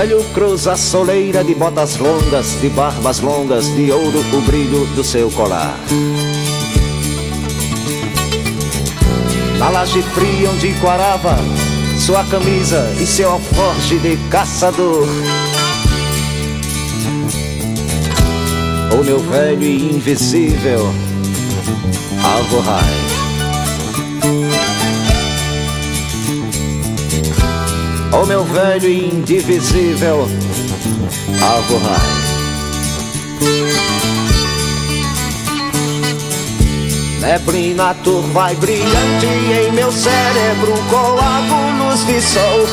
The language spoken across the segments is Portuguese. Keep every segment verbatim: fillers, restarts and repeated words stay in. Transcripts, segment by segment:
velho cruza a soleira de botas longas, de barbas longas, de ouro o brilho do seu colar. Na laje fria onde quarava sua camisa e seu alforje de caçador. O meu velho e invisível Alvorrai. O meu velho e indivisível Alvorrai. Neblina turva e brilhante em meu cérebro, coágulos de sol.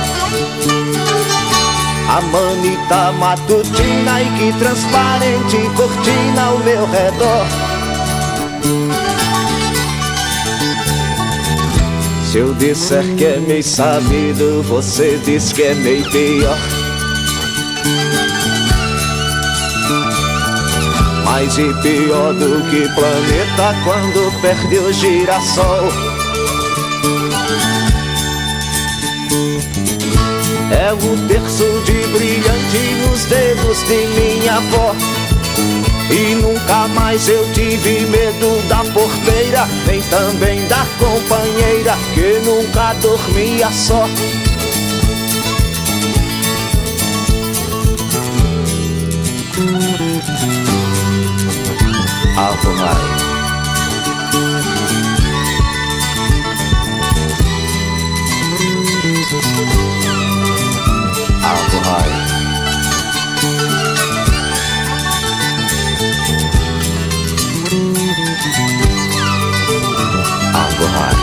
A manita matutina e que transparente cortina ao meu redor. Se eu disser que é meio sabido, você diz que é meio pior. Mais e pior do que planeta quando perde o girassol. É o terço de brilhante nos dedos de minha avó. E nunca mais eu tive medo da porteira, nem também da companheira, que nunca dormia só. Alvorrai. Alvorrai. Alvorrai.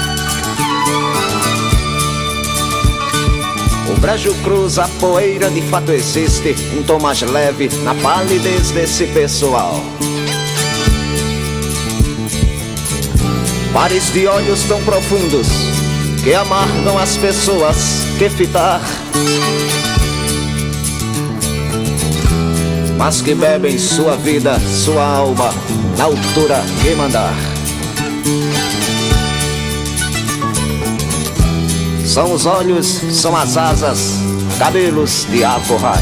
O brejo cruza a poeira, de fato existe um tom mais leve na palidez desse pessoal. Pares de olhos tão profundos que amargam as pessoas que fitar, mas que bebem sua vida, sua alma, na altura que mandar. São os olhos, são as asas, cabelos de Alvorrai.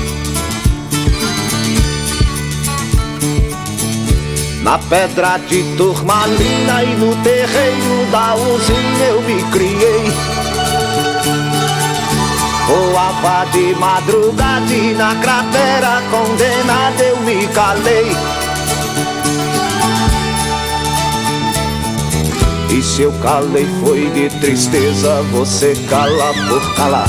Na pedra de turmalina e no terreiro da usina eu me criei. Voava de madrugada e na cratera condenada eu me calei. E se eu calei foi de tristeza, você cala por calar.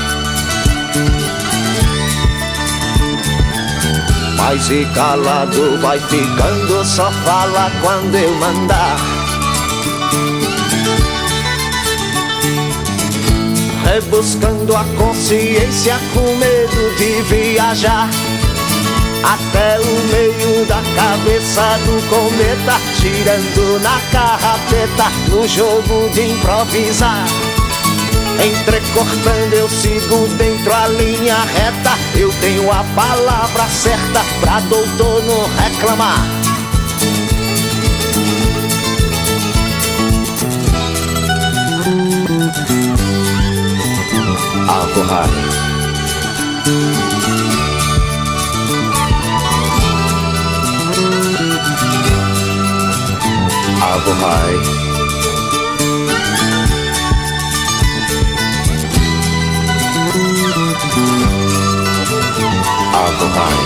Mas e calado vai ficando, só fala quando eu mandar. Rebuscando a consciência com medo de viajar até o meio da cabeça do cometa, girando na carrapeta no jogo de improvisar. Entrecortando eu sigo dentro a linha reta, eu tenho a palavra certa pra doutor não reclamar. Alvorrai. Alvorrai. Alvorrai.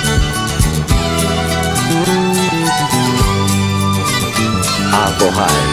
Alvorrai.